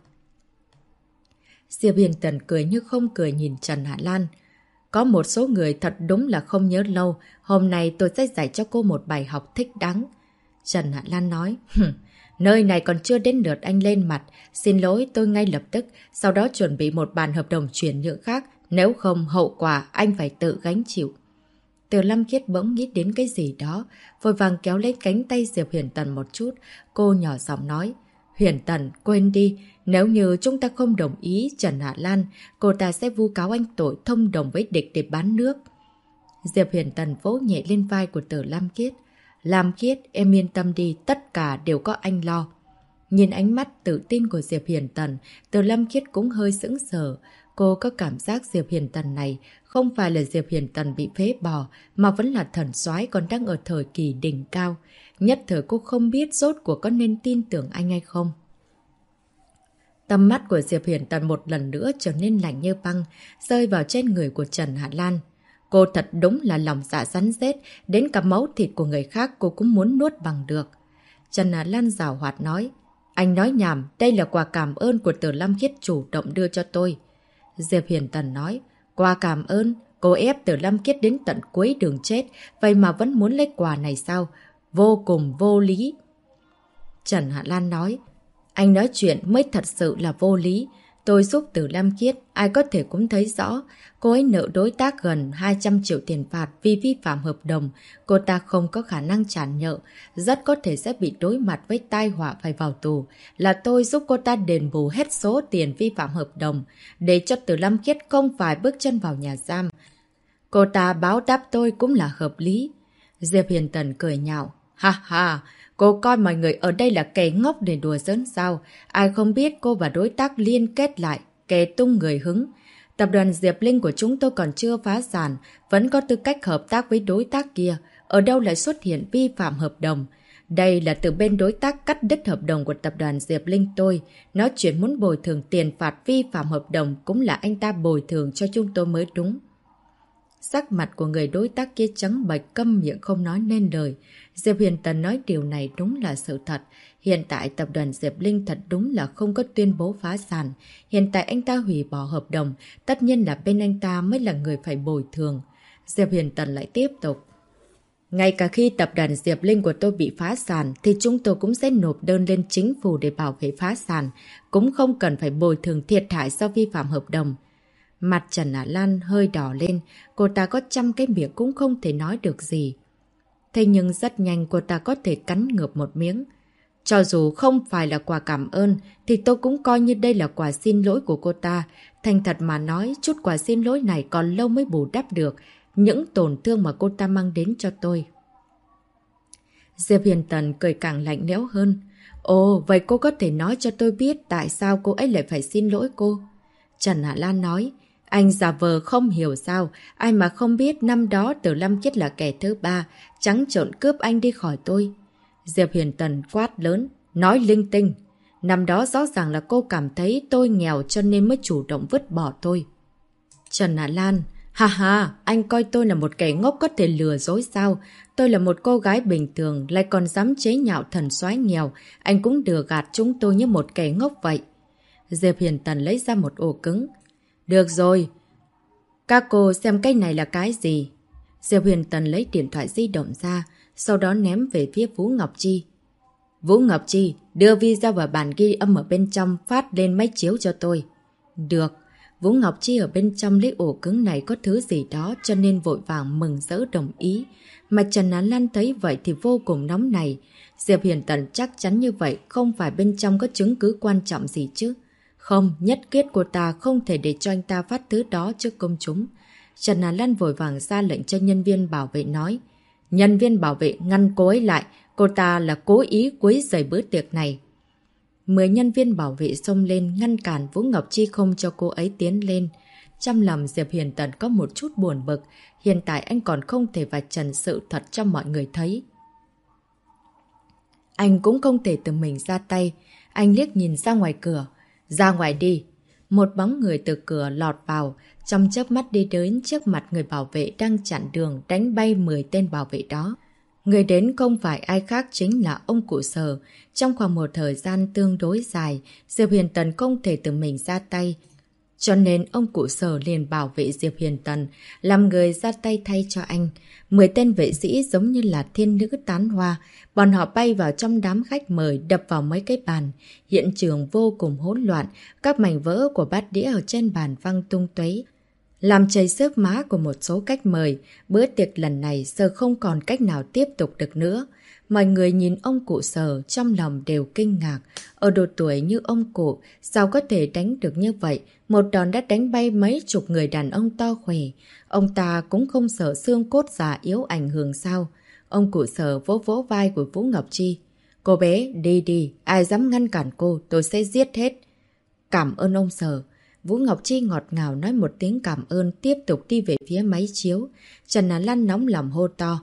Diệp Huyền Tần cười như không cười nhìn Trần Hạ Lan. Có một số người thật đúng là không nhớ lâu. Hôm nay tôi sẽ dạy cho cô một bài học thích đáng. Trần Hạ Lan nói. Nơi này còn chưa đến lượt anh lên mặt. Xin lỗi tôi ngay lập tức. Sau đó chuẩn bị một bản hợp đồng chuyển nhượng khác. Nếu không hậu quả anh phải tự gánh chịu. Từ Lâm Khiết bỗng nghĩ đến cái gì đó. Vội vàng kéo lấy cánh tay Diệp Huyền Tần một chút. Cô nhỏ giọng nói. Huyền Tần, quên đi. Nếu như chúng ta không đồng ý Trần Hạ Lan, cô ta sẽ vu cáo anh tội thông đồng với địch để bán nước. Diệp Huyền Tần vỗ nhẹ lên vai của Từ Lam Khiết. Lam Khiết, em yên tâm đi, tất cả đều có anh lo. Nhìn ánh mắt tự tin của Diệp Huyền Tần, Từ Lam Khiết cũng hơi sững sờ. Cô có cảm giác Diệp Huyền Tần này không phải là Diệp Huyền Tần bị phế bỏ, mà vẫn là thần soái còn đang ở thời kỳ đỉnh cao. Nhất thời cô không biết rốt cuộc có nên tin tưởng anh hay không. Tầm mắt của Diệp Huyền Tần một lần nữa trở nên lạnh như băng, rơi vào trên người của Trần Hạ Lan. Cô thật đúng là lòng dạ rắn rết, đến cả máu thịt của người khác cô cũng muốn nuốt bằng được. Trần Hạ Lan giảo hoạt nói, anh nói nhảm, đây là quà cảm ơn của Từ Lâm Khiết chủ động đưa cho tôi. Diệp Huyền Tần nói, quà cảm ơn, cô ép Từ Lâm Khiết đến tận cuối đường chết, vậy mà vẫn muốn lấy quà này sao? Vô cùng vô lý. Trần Hạ Lan nói, anh nói chuyện mới thật sự là vô lý. Tôi giúp Từ Lam Khiết, ai có thể cũng thấy rõ. Cô ấy nợ đối tác gần 200 triệu tiền phạt vì vi phạm hợp đồng. Cô ta không có khả năng trả nợ, rất có thể sẽ bị đối mặt với tai họa phải vào tù. Là tôi giúp cô ta đền bù hết số tiền vi phạm hợp đồng, để cho Từ Lam Khiết không phải bước chân vào nhà giam. Cô ta báo đáp tôi cũng là hợp lý. Diệp Huyền Tần cười nhạo. Ha ha! Cô coi mọi người ở đây là kẻ ngốc để đùa giỡn sao? Ai không biết cô và đối tác liên kết lại, kẻ tung người hứng. Tập đoàn Diệp Linh của chúng tôi còn chưa phá sản, vẫn có tư cách hợp tác với đối tác kia. Ở đâu lại xuất hiện vi phạm hợp đồng? Đây là từ bên đối tác cắt đứt hợp đồng của tập đoàn Diệp Linh tôi. Nói chuyện muốn bồi thường tiền phạt vi phạm hợp đồng cũng là anh ta bồi thường cho chúng tôi mới đúng. Sắc mặt của người đối tác kia trắng bệch, câm miệng không nói nên lời. Diệp Huyền Tần nói điều này đúng là sự thật. Hiện tại tập đoàn Diệp Linh thật đúng là không có tuyên bố phá sản. Hiện tại anh ta hủy bỏ hợp đồng, tất nhiên là bên anh ta mới là người phải bồi thường. Diệp Huyền Tần lại tiếp tục. Ngay cả khi tập đoàn Diệp Linh của tôi bị phá sản thì chúng tôi cũng sẽ nộp đơn lên chính phủ để bảo vệ phá sản, cũng không cần phải bồi thường thiệt hại do vi phạm hợp đồng. Mặt Trần Ả Lan hơi đỏ lên, cô ta có trăm cái miệng cũng không thể nói được gì. Thế nhưng rất nhanh cô ta có thể cắn ngược một miếng. Cho dù không phải là quà cảm ơn thì tôi cũng coi như đây là quà xin lỗi của cô ta. Thành thật mà nói, chút quà xin lỗi này còn lâu mới bù đắp được những tổn thương mà cô ta mang đến cho tôi. Diệp Huyền Tần cười càng lạnh lẽo hơn. Ồ, vậy cô có thể nói cho tôi biết tại sao cô ấy lại phải xin lỗi cô? Trần Hạ Lan nói, anh giả vờ không hiểu sao, ai mà không biết năm đó Từ Lâm Kiết là kẻ thứ ba, trắng trợn cướp anh đi khỏi tôi. Diệp Huyền Tần quát lớn, nói linh tinh. Năm đó rõ ràng là cô cảm thấy tôi nghèo cho nên mới chủ động vứt bỏ tôi. Trần Hạ Lan, ha ha, anh coi tôi là một kẻ ngốc có thể lừa dối sao? Tôi là một cô gái bình thường, lại còn dám chế nhạo thần soái nghèo. Anh cũng lừa gạt chúng tôi như một kẻ ngốc vậy. Diệp Huyền Tần lấy ra một ổ cứng. Được rồi, các cô xem cái này là cái gì? Diệp Huyền Tần lấy điện thoại di động ra, sau đó ném về phía Vũ Ngọc Chi. Vũ Ngọc Chi, đưa video và bản ghi âm ở bên trong phát lên máy chiếu cho tôi. Được. Vũ Ngọc Chi ở bên trong lấy ổ cứng này có thứ gì đó cho nên vội vàng mừng rỡ đồng ý. Mà Trần Á Lan thấy vậy thì vô cùng nóng này. Diệp Huyền Tần chắc chắn như vậy không phải bên trong có chứng cứ quan trọng gì chứ. Không, nhất quyết của ta không thể để cho anh ta phát thứ đó trước công chúng. Trần Á Lan vội vàng ra lệnh cho nhân viên bảo vệ nói. Nhân viên bảo vệ ngăn cô ấy lại, cô ta là cố ý quấy rầy bữa tiệc này. 10 nhân viên bảo vệ xông lên ngăn cản Vũ Ngọc Chi không cho cô ấy tiến lên. Trong lòng Diệp Huyền Tần có một chút buồn bực, hiện tại anh còn không thể vạch trần sự thật cho mọi người thấy. Anh cũng không thể tự mình ra tay, anh liếc nhìn ra ngoài cửa. Ra ngoài đi! Một bóng người từ cửa lọt vào, trong chớp mắt đi đến trước mặt người bảo vệ đang chặn đường đánh bay 10 tên bảo vệ đó. Người đến không phải ai khác chính là ông cụ Sở. Trong khoảng một thời gian tương đối dài, Diệp Huyền Tần không thể tự mình ra tay. Cho nên ông cụ Sở liền bảo vệ Diệp Huyền Tần, làm người ra tay thay cho anh. 10 tên vệ sĩ giống như là thiên nữ tán hoa, bọn họ bay vào trong đám khách mời đập vào mấy cái bàn. Hiện trường vô cùng hỗn loạn, các mảnh vỡ của bát đĩa ở trên bàn văng tung tóe, làm chảy xước má của một số khách mời. Bữa tiệc lần này Sở không còn cách nào tiếp tục được nữa. Mọi người nhìn ông cụ Sở trong lòng đều kinh ngạc. Ở độ tuổi như ông cụ, sao có thể đánh được như vậy? Một đòn đã đánh bay mấy chục người đàn ông to khỏe. Ông ta cũng không sợ xương cốt già yếu ảnh hưởng sao? Ông cụ Sở vỗ vỗ vai của Vũ Ngọc Chi. Cô bé, đi đi, ai dám ngăn cản cô, tôi sẽ giết hết. Cảm ơn ông Sở. Vũ Ngọc Chi ngọt ngào nói một tiếng cảm ơn, tiếp tục đi về phía máy chiếu. Trần Á Lan nóng lòng hô to.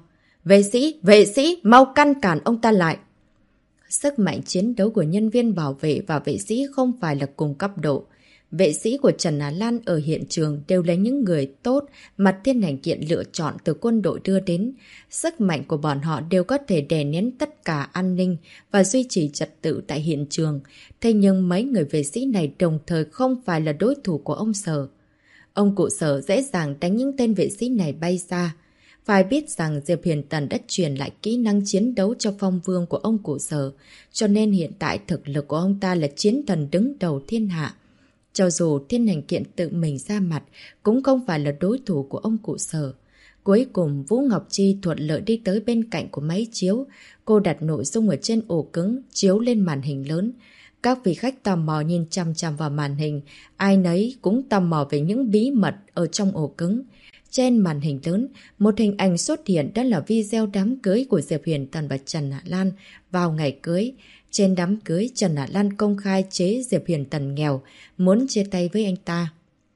Vệ sĩ, mau ngăn cản ông ta lại. Sức mạnh chiến đấu của nhân viên bảo vệ và vệ sĩ không phải là cùng cấp độ. Vệ sĩ của Trần Á Lan ở hiện trường đều là những người tốt mà thiên hành kiện lựa chọn từ quân đội đưa đến. Sức mạnh của bọn họ đều có thể đè nén tất cả an ninh và duy trì trật tự tại hiện trường. Thế nhưng mấy người vệ sĩ này đồng thời không phải là đối thủ của ông Sở. Ông cụ Sở dễ dàng đánh những tên vệ sĩ này bay ra. Phải biết rằng Diệp Huyền Tần đã truyền lại kỹ năng chiến đấu cho phong vương của ông cụ Sở, cho nên hiện tại thực lực của ông ta là chiến thần đứng đầu thiên hạ. Cho dù thiên hành kiện tự mình ra mặt, cũng không phải là đối thủ của ông cụ Sở. Cuối cùng, Vũ Ngọc Chi thuận lợi đi tới bên cạnh của máy chiếu. Cô đặt nội dung ở trên ổ cứng, chiếu lên màn hình lớn. Các vị khách tò mò nhìn chăm chăm vào màn hình, ai nấy cũng tò mò về những bí mật ở trong ổ cứng. Trên màn hình lớn, một hình ảnh xuất hiện đó là video đám cưới của Diệp Huyền Tần và Trần Hạ Lan vào ngày cưới. Trên đám cưới, Trần Hạ Lan công khai chế Diệp Huyền Tần nghèo, muốn chia tay với anh ta.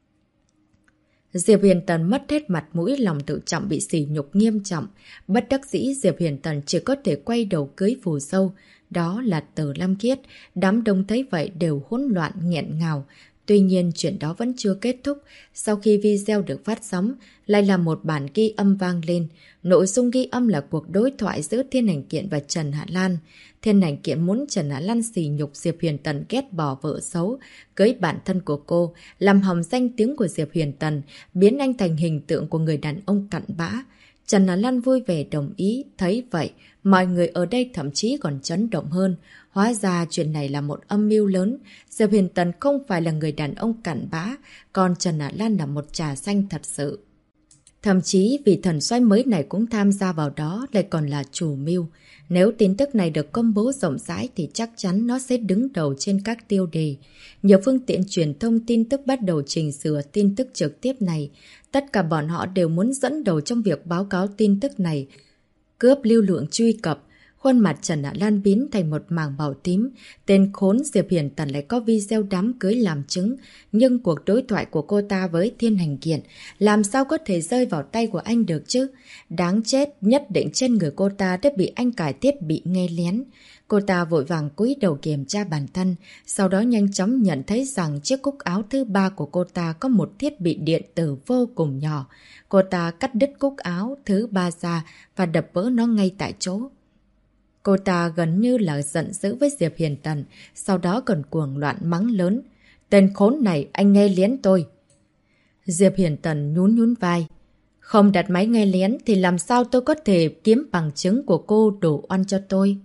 Diệp Huyền Tần mất hết mặt mũi, lòng tự trọng bị sỉ nhục nghiêm trọng. Bất đắc dĩ, Diệp Huyền Tần chỉ có thể quay đầu cưới phù dâu. Đó là Từ Lam Kiết. Đám đông thấy vậy đều hỗn loạn nghẹn ngào. Tuy nhiên chuyện đó vẫn chưa kết thúc. Sau khi video được phát sóng, lại là một bản ghi âm vang lên. Nội dung ghi âm là cuộc đối thoại giữa Thiên Hành Kiện và Trần Hạ Lan. Thiên Hành Kiện muốn Trần Hạ Lan sỉ nhục Diệp Huyền Tần ghét bỏ vợ xấu, cưới bản thân của cô, làm hỏng danh tiếng của Diệp Huyền Tần, biến anh thành hình tượng của người đàn ông cặn bã. Trần Hạ Lan vui vẻ đồng ý, thấy vậy, mọi người ở đây thậm chí còn chấn động hơn. Hóa ra chuyện này là một âm mưu lớn. Diệp Huyền Tần không phải là người đàn ông cặn bã, còn Trần Hạ Lan là một trà xanh thật sự. Thậm chí vị thần soái mới này cũng tham gia vào đó, lại còn là chủ mưu. Nếu tin tức này được công bố rộng rãi thì chắc chắn nó sẽ đứng đầu trên các tiêu đề. Nhiều phương tiện truyền thông tin tức bắt đầu chỉnh sửa tin tức trực tiếp này. Tất cả bọn họ đều muốn dẫn đầu trong việc báo cáo tin tức này, cướp lưu lượng truy cập. Khuôn mặt Trần Hạ Lan biến thành một mảng màu tím. Tên khốn Diệp Huyền Tần lại có video đám cưới làm chứng. Nhưng cuộc đối thoại của cô ta với Thiên Hành Kiện làm sao có thể rơi vào tay của anh được chứ? Đáng chết, nhất định trên người cô ta đã bị anh cài thiết bị nghe lén. Cô ta vội vàng cúi đầu kiểm tra bản thân, sau đó nhanh chóng nhận thấy rằng chiếc cúc áo thứ ba của cô ta có một thiết bị điện tử vô cùng nhỏ. Cô ta cắt đứt cúc áo thứ ba ra và đập vỡ nó ngay tại chỗ. Cô ta gần như là giận dữ với Diệp Huyền Tần, sau đó còn cuồng loạn mắng lớn. Tên khốn này, anh nghe lén tôi. Diệp Huyền Tần nhún vai. Không đặt máy nghe lén thì làm sao tôi có thể kiếm bằng chứng của cô đổ oan cho tôi?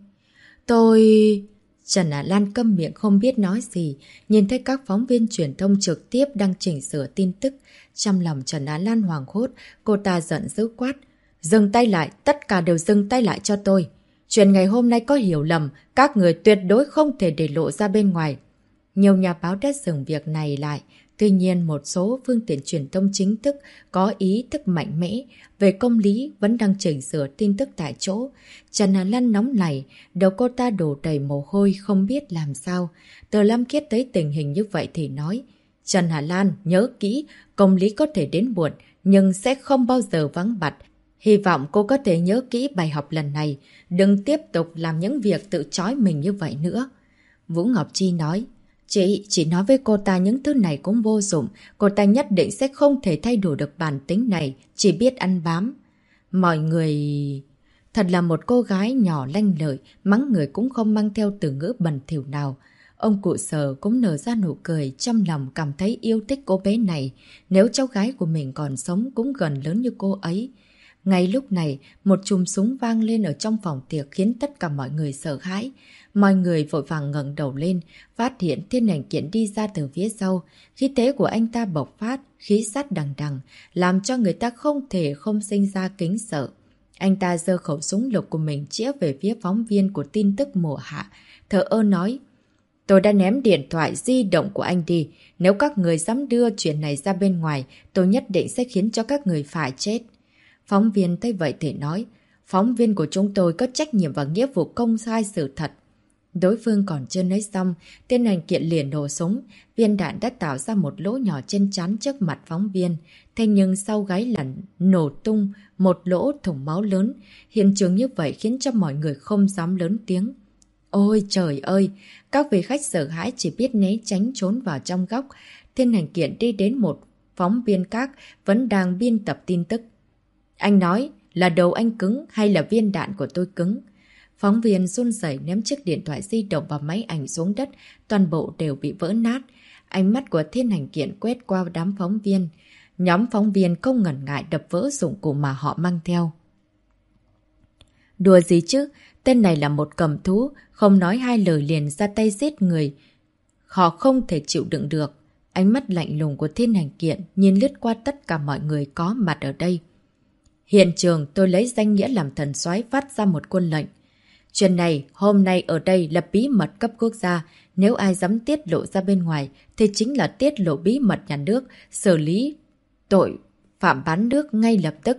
Trần Hạ Lan câm miệng không biết nói gì, nhìn thấy các phóng viên truyền thông trực tiếp đang chỉnh sửa tin tức. Trong lòng Trần Hạ Lan hoảng hốt, cô ta giận dữ quát. Dừng tay lại, tất cả đều dừng tay lại cho tôi. Chuyện ngày hôm nay có hiểu lầm, các người tuyệt đối không thể để lộ ra bên ngoài. Nhiều nhà báo đã dừng việc này lại. Tuy nhiên, một số phương tiện truyền thông chính thức có ý thức mạnh mẽ về công lý vẫn đang chỉnh sửa tin tức tại chỗ. Trần Hạ Lan nóng nảy, đầu cô ta đổ đầy mồ hôi không biết làm sao. Tờ Lam Kiết thấy tình hình như vậy thì nói, Trần Hạ Lan nhớ kỹ, công lý có thể đến muộn nhưng sẽ không bao giờ vắng mặt. Hy vọng cô có thể nhớ kỹ bài học lần này, đừng tiếp tục làm những việc tự trói mình như vậy nữa. Vũ Ngọc Chi nói, chị chỉ nói với cô ta những thứ này cũng vô dụng, cô ta nhất định sẽ không thể thay đổi được bản tính này, chỉ biết ăn bám. Mọi người... Thật là một cô gái nhỏ lanh lợi, mắng người cũng không mang theo từ ngữ bẩn thỉu nào. Ông cụ Sở cũng nở ra nụ cười, trong lòng cảm thấy yêu thích cô bé này. Nếu cháu gái của mình còn sống cũng gần lớn như cô ấy. Ngay lúc này, một chùm súng vang lên ở trong phòng tiệc khiến tất cả mọi người sợ hãi. Mọi người vội vàng ngẩng đầu lên, phát hiện Thiên Hành Kiện đi ra từ phía sau. Khí thế của anh ta bộc phát, khí sát đằng đằng, làm cho người ta không thể không sinh ra kính sợ. Anh ta giơ khẩu súng lục của mình chĩa về phía phóng viên của tin tức mùa hạ, thờ ơ nói. Tôi đã ném điện thoại di động của anh đi. Nếu các người dám đưa chuyện này ra bên ngoài, tôi nhất định sẽ khiến cho các người phải chết. Phóng viên thấy vậy thì nói, phóng viên của chúng tôi có trách nhiệm và nghĩa vụ công khai sự thật. Đối phương còn chưa nói xong, Thiên Hành Kiện liền nổ súng, viên đạn đã tạo ra một lỗ nhỏ trên trán trước mặt phóng viên. Thế nhưng sau gáy là nổ tung một lỗ thủng máu lớn, hiện trường như vậy khiến cho mọi người không dám lớn tiếng. Ôi trời ơi, các vị khách sợ hãi chỉ biết né tránh trốn vào trong góc. Thiên Hành Kiện đi đến một phóng viên khác vẫn đang biên tập tin tức. Anh nói là đầu anh cứng hay là viên đạn của tôi cứng? Phóng viên run rẩy ném chiếc điện thoại di động và máy ảnh xuống đất, toàn bộ đều bị vỡ nát. Ánh mắt của Thiên Hành Kiện quét qua đám phóng viên. Nhóm phóng viên không ngần ngại đập vỡ dụng cụ mà họ mang theo. Đùa gì chứ, tên này là một cầm thú, không nói hai lời liền ra tay giết người. Họ không thể chịu đựng được. Ánh mắt lạnh lùng của Thiên Hành Kiện nhìn lướt qua tất cả mọi người có mặt ở đây. Hiện trường tôi lấy danh nghĩa làm thần soái phát ra một quân lệnh. Chuyện này hôm nay ở đây là bí mật cấp quốc gia. Nếu ai dám tiết lộ ra bên ngoài thì chính là tiết lộ bí mật nhà nước, xử lý tội phạm bán nước ngay lập tức.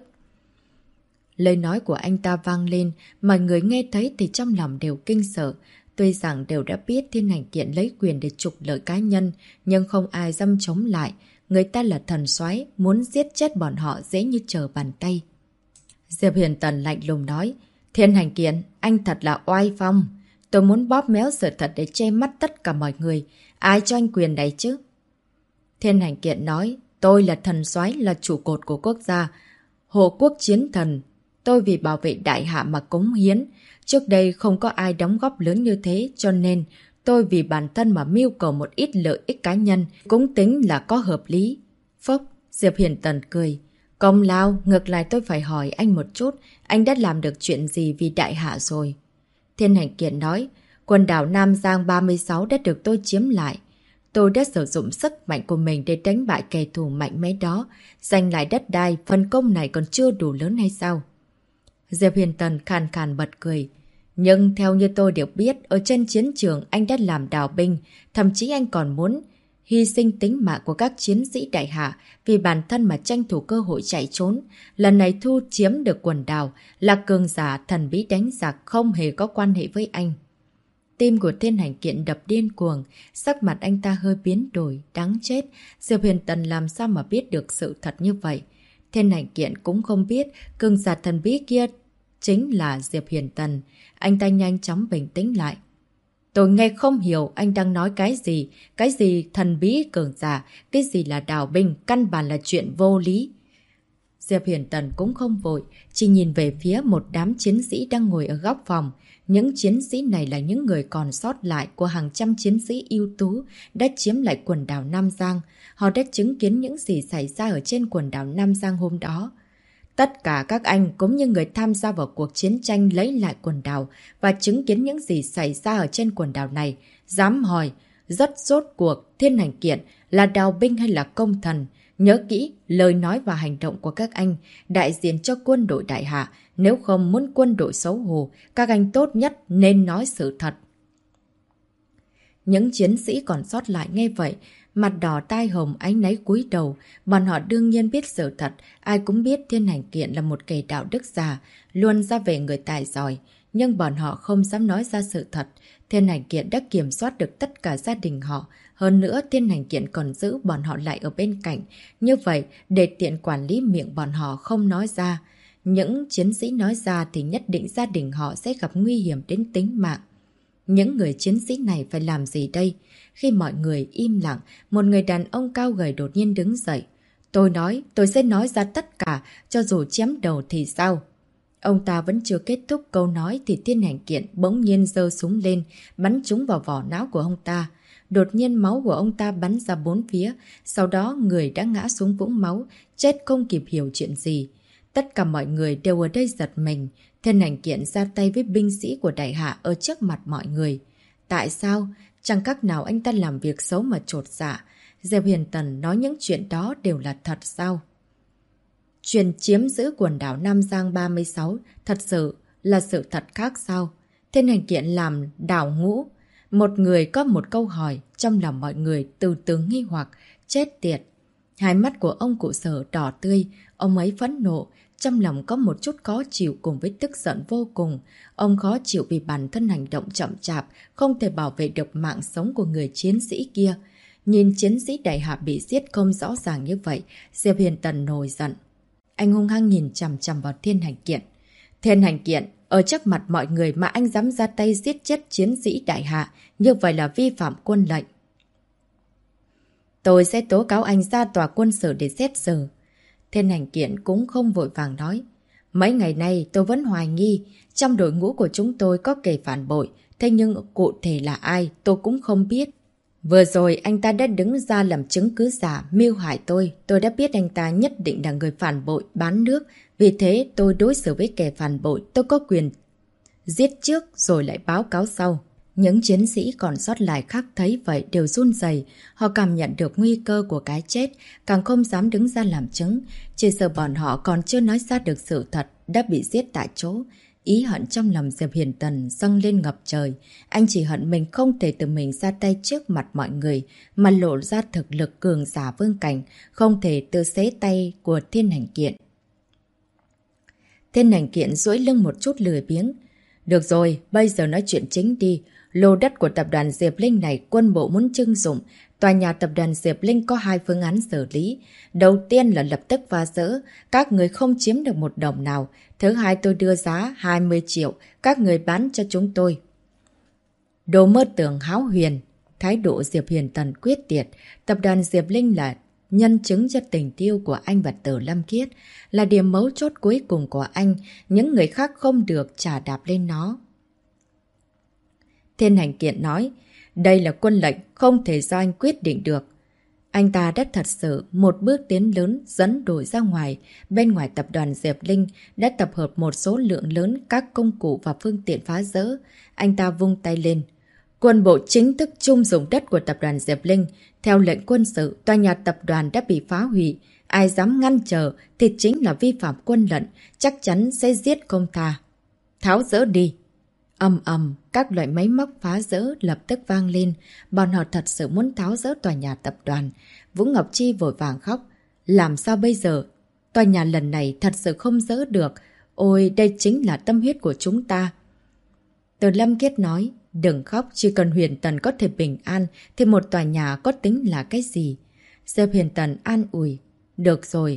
Lời nói của anh ta vang lên, mọi người nghe thấy thì trong lòng đều kinh sợ. Tuy rằng đều đã biết Thiên Hành Kiện lấy quyền để trục lợi cá nhân, nhưng không ai dám chống lại. Người ta là thần soái, muốn giết chết bọn họ dễ như trở bàn tay. Diệp Huyền Tần lạnh lùng nói, Thiên Hành Kiện, anh thật là oai phong. Tôi muốn bóp méo sự thật để che mắt tất cả mọi người. Ai cho anh quyền này chứ? Thiên Hành Kiện nói, tôi là thần soái, là trụ cột của quốc gia, hộ quốc chiến thần. Tôi vì bảo vệ đại hạ mà cống hiến. Trước đây không có ai đóng góp lớn như thế, cho nên tôi vì bản thân mà mưu cầu một ít lợi ích cá nhân, cũng tính là có hợp lý. Phốc, Diệp Hiền Tần cười. Công lao, ngược lại tôi phải hỏi anh một chút, anh đã làm được chuyện gì vì đại hạ rồi? Thiên Hành Kiện nói, quần đảo Nam Giang 36 đã được tôi chiếm lại. Tôi đã sử dụng sức mạnh của mình để đánh bại kẻ thù mạnh mẽ đó, giành lại đất đai, phần công này còn chưa đủ lớn hay sao? Diệp Hiền Tần khàn khàn bật cười. Nhưng theo như tôi được biết, ở trên chiến trường anh đã làm đào binh, thậm chí anh còn muốn hy sinh tính mạng của các chiến sĩ đại hạ vì bản thân mà tranh thủ cơ hội chạy trốn. Lần này thu chiếm được quần đảo là cường giả thần bí đánh giặc, không hề có quan hệ với anh. Tim của Thiên Hành Kiện đập điên cuồng, sắc mặt anh ta hơi biến đổi, đáng chết. Diệp Hiền Tần làm sao mà biết được sự thật như vậy? Thiên Hành Kiện cũng không biết cường giả thần bí kia chính là Diệp Hiền Tần. Anh ta nhanh chóng bình tĩnh lại. Tôi nghe không hiểu anh đang nói cái gì thần bí cường giả, cái gì là đào binh, căn bản là chuyện vô lý. Diệp Hiền Tần cũng không vội, chỉ nhìn về phía một đám chiến sĩ đang ngồi ở góc phòng. Những chiến sĩ này là những người còn sót lại của hàng trăm chiến sĩ ưu tú đã chiếm lại quần đảo Nam Giang. Họ đã chứng kiến những gì xảy ra ở trên quần đảo Nam Giang hôm đó. Tất cả các anh cũng như người tham gia vào cuộc chiến tranh lấy lại quần đảo và chứng kiến những gì xảy ra ở trên quần đảo này, dám hỏi, rất rốt cuộc Thiên Hành Kiện là đào binh hay là công thần? Nhớ kỹ lời nói và hành động của các anh, đại diện cho quân đội đại hạ. Nếu không muốn quân đội xấu hổ, các anh tốt nhất nên nói sự thật. Những chiến sĩ còn sót lại nghe vậy, mặt đỏ tai hồng áy náy cúi đầu. Bọn họ đương nhiên biết sự thật, ai cũng biết Thiên Hành Kiện là một kẻ đạo đức già, luôn ra vẻ người tài giỏi. Nhưng bọn họ không dám nói ra sự thật. Thiên Hành Kiện đã kiểm soát được tất cả gia đình họ. Hơn nữa, Thiên Hành Kiện còn giữ bọn họ lại ở bên cạnh. Như vậy, để tiện quản lý miệng bọn họ không nói ra. Những chiến sĩ nói ra thì nhất định gia đình họ sẽ gặp nguy hiểm đến tính mạng. Những người chiến sĩ này phải làm gì đây? Khi mọi người im lặng, một người đàn ông cao gầy đột nhiên đứng dậy. Tôi nói, tôi sẽ nói ra tất cả, cho dù chém đầu thì sao? Ông ta vẫn chưa kết thúc câu nói thì Thiên Hành Kiện bỗng nhiên giơ súng lên, bắn trúng vào vỏ não của ông ta. Đột nhiên máu của ông ta bắn ra bốn phía, sau đó người đã ngã xuống vũng máu, chết không kịp hiểu chuyện gì. Tất cả mọi người đều ở đây giật mình. Thiên Hành Kiện ra tay với binh sĩ của đại hạ ở trước mặt mọi người. Tại sao? Chẳng các nào anh ta làm việc xấu mà chột dạ. Diệp Hiền Tần nói những chuyện đó đều là thật sao? Chuyện chiếm giữ quần đảo Nam Giang 36 thật sự là sự thật khác sao? Thiên Hành Kiện làm đảo ngũ. Một người có một câu hỏi, trong lòng mọi người từ từ nghi hoặc, chết tiệt. Hai mắt của ông cụ Sở đỏ tươi, ông ấy phẫn nộ, trong lòng có một chút khó chịu cùng với tức giận vô cùng. Ông khó chịu vì bản thân hành động chậm chạp, không thể bảo vệ được mạng sống của người chiến sĩ kia. Nhìn chiến sĩ đại hạ bị giết không rõ ràng như vậy, Diệp Hiền Tần nổi giận. Anh hung hăng nhìn chằm chằm vào Thiên Hành Kiện. Thiên Hành Kiện, ở trước mặt mọi người mà anh dám ra tay giết chết chiến sĩ đại hạ, như vậy là vi phạm quân lệnh. Tôi sẽ tố cáo anh ra tòa quân sự để xét xử. Thiên Hành Kiện cũng không vội vàng nói. Mấy ngày nay tôi vẫn hoài nghi, trong đội ngũ của chúng tôi có kẻ phản bội, thế nhưng cụ thể là ai tôi cũng không biết. Vừa rồi anh ta đã đứng ra làm chứng cứ giả, mưu hại tôi đã biết anh ta nhất định là người phản bội, bán nước. Vì thế tôi đối xử với kẻ phản bội, tôi có quyền giết trước rồi lại báo cáo sau. Những chiến sĩ còn sót lại khác thấy vậy đều run rẩy, họ cảm nhận được nguy cơ của cái chết, càng không dám đứng ra làm chứng. Chỉ sợ bọn họ còn chưa nói ra được sự thật, đã bị giết tại chỗ. Ý hận trong lòng Diệp Hiền Tần dâng lên ngập trời. Anh chỉ hận mình không thể tự mình ra tay trước mặt mọi người, mà lộ ra thực lực cường giả vương cảnh, không thể tự xé tay của Thiên Hành Kiện. Thiên Hành Kiện duỗi lưng một chút lười biếng. Được rồi, bây giờ nói chuyện chính đi. Lô đất của tập đoàn Diệp Linh này quân bộ muốn trưng dụng. Tòa nhà tập đoàn Diệp Linh có hai phương án xử lý. Đầu tiên là lập tức phá rỡ, các người không chiếm được một đồng nào. Thứ hai tôi đưa giá 20 triệu, các người bán cho chúng tôi. Đồ mơ tưởng hão huyền. thái độ Diệp Huyền Tần quyết liệt. Tập đoàn Diệp Linh là nhân chứng cho tình yêu của anh và Tử Lâm Kiết, là điểm mấu chốt cuối cùng của anh, những người khác không được chà đạp lên nó. Thiên Hành Kiện nói, đây là quân lệnh, không thể do anh quyết định được. Anh ta đã thật sự một bước tiến lớn dẫn đội ra ngoài. Bên ngoài tập đoàn Diệp Linh đã tập hợp một số lượng lớn các công cụ và phương tiện phá rỡ. Anh ta vung tay lên. Quân bộ chính thức chung dùng đất của tập đoàn Diệp Linh. Theo lệnh quân sự, tòa nhà tập đoàn đã bị phá hủy. Ai dám ngăn trở thì chính là vi phạm quân lệnh, chắc chắn sẽ giết không tha. Tháo dỡ đi. Ầm ầm, các loại máy móc phá rỡ lập tức vang lên. Bọn họ thật sự muốn tháo rỡ tòa nhà tập đoàn. Vũ Ngọc Chi vội vàng khóc. Làm sao bây giờ? Tòa nhà lần này thật sự không dỡ được. Ôi, đây chính là tâm huyết của chúng ta. Từ Lâm Kiết nói, đừng khóc, chỉ cần Huyền Tần có thể bình an thì một tòa nhà có tính là cái gì? Diệp Huyền Tần an ủi. Được rồi.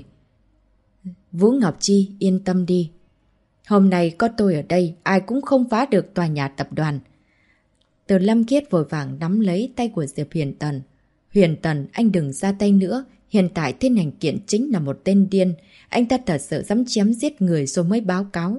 Vũ Ngọc Chi, yên tâm đi. Hôm nay có tôi ở đây, ai cũng không phá được tòa nhà tập đoàn. Từ Lâm Kiết vội vàng nắm lấy tay của Diệp Huyền Tần. Huyền Tần, anh đừng ra tay nữa. Hiện tại Thiên Hành Kiện chính là một tên điên. Anh ta thật sự dám chém giết người rồi mới báo cáo.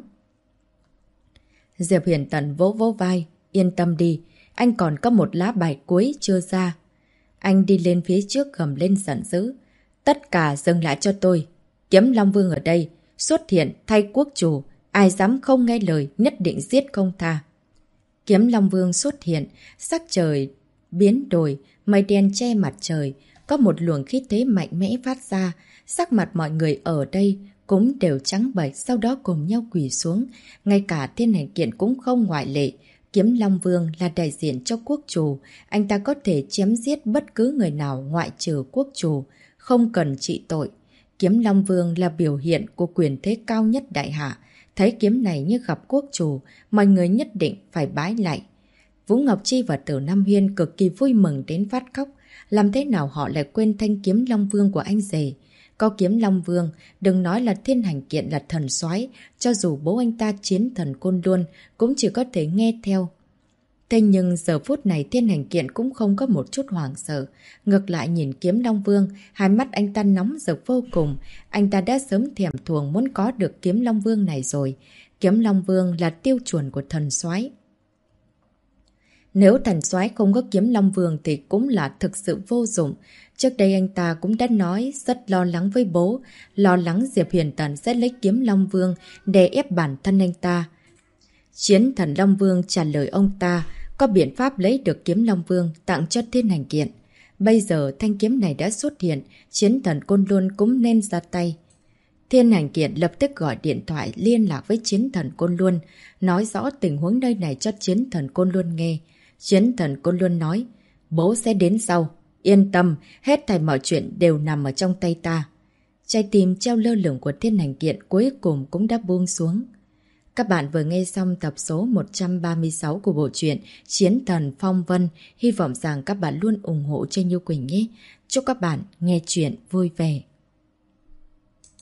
Diệp Huyền Tần vỗ vỗ vai. Yên tâm đi, anh còn có một lá bài cuối chưa ra. Anh đi lên phía trước gầm lên giận dữ. Tất cả dừng lại cho tôi. Kiếm Long Vương ở đây, xuất hiện thay quốc chủ. Ai dám không nghe lời nhất định giết không tha. Kiếm Long Vương xuất hiện, sắc trời biến đổi, mây đen che mặt trời, có một luồng khí thế mạnh mẽ phát ra, sắc mặt mọi người ở đây cũng đều trắng bệch, sau đó cùng nhau quỳ xuống, ngay cả Thiên Hành Kiện cũng không ngoại lệ. Kiếm Long Vương là đại diện cho quốc chủ, anh ta có thể chém giết bất cứ người nào ngoại trừ quốc chủ, không cần trị tội. Kiếm Long Vương là biểu hiện của quyền thế cao nhất đại hạ. Thấy kiếm này như gặp quốc chủ, mọi người nhất định phải bái lại. Vũ Ngọc Chi và Tử Nam Huyên cực kỳ vui mừng đến phát khóc. Làm thế nào họ lại quên thanh kiếm Long Vương của anh rể? Có kiếm Long Vương, đừng nói là Thiên Hành Kiện là thần soái, cho dù bố anh ta chiến thần Côn Luân cũng chỉ có thể nghe theo. Thế nhưng giờ phút này Thiên Hành Kiện cũng không có một chút hoảng sợ. Ngược lại nhìn kiếm Long Vương, hai mắt anh ta nóng rực vô cùng. Anh ta đã sớm thèm thuồng muốn có được kiếm Long Vương này rồi. Kiếm Long Vương là tiêu chuẩn của thần soái. Nếu thần soái không có kiếm Long Vương thì cũng là thực sự vô dụng. Trước đây anh ta cũng đã nói rất lo lắng với bố, lo lắng Diệp Huyền Tần sẽ lấy kiếm Long Vương để ép bản thân anh ta. Chiến thần Long Vương trả lời ông ta có biện pháp lấy được kiếm Long Vương tặng cho Thiên Hành Kiện. Bây giờ thanh kiếm này đã xuất hiện, chiến thần Côn Luân cũng nên ra tay. Thiên Hành Kiện lập tức gọi điện thoại liên lạc với chiến thần Côn Luân, nói rõ tình huống nơi này cho chiến thần Côn Luân nghe. Chiến thần Côn Luân nói, bố sẽ đến sau. Yên tâm, hết thảy mọi chuyện đều nằm ở trong tay ta. Trái tim treo lơ lửng của Thiên Hành Kiện cuối cùng cũng đã buông xuống. Các bạn vừa nghe xong tập số 136 của bộ truyện Chiến thần Phong Vân. Hy vọng rằng các bạn luôn ủng hộ cho Như Quỳnh nhé. Chúc các bạn nghe chuyện vui vẻ.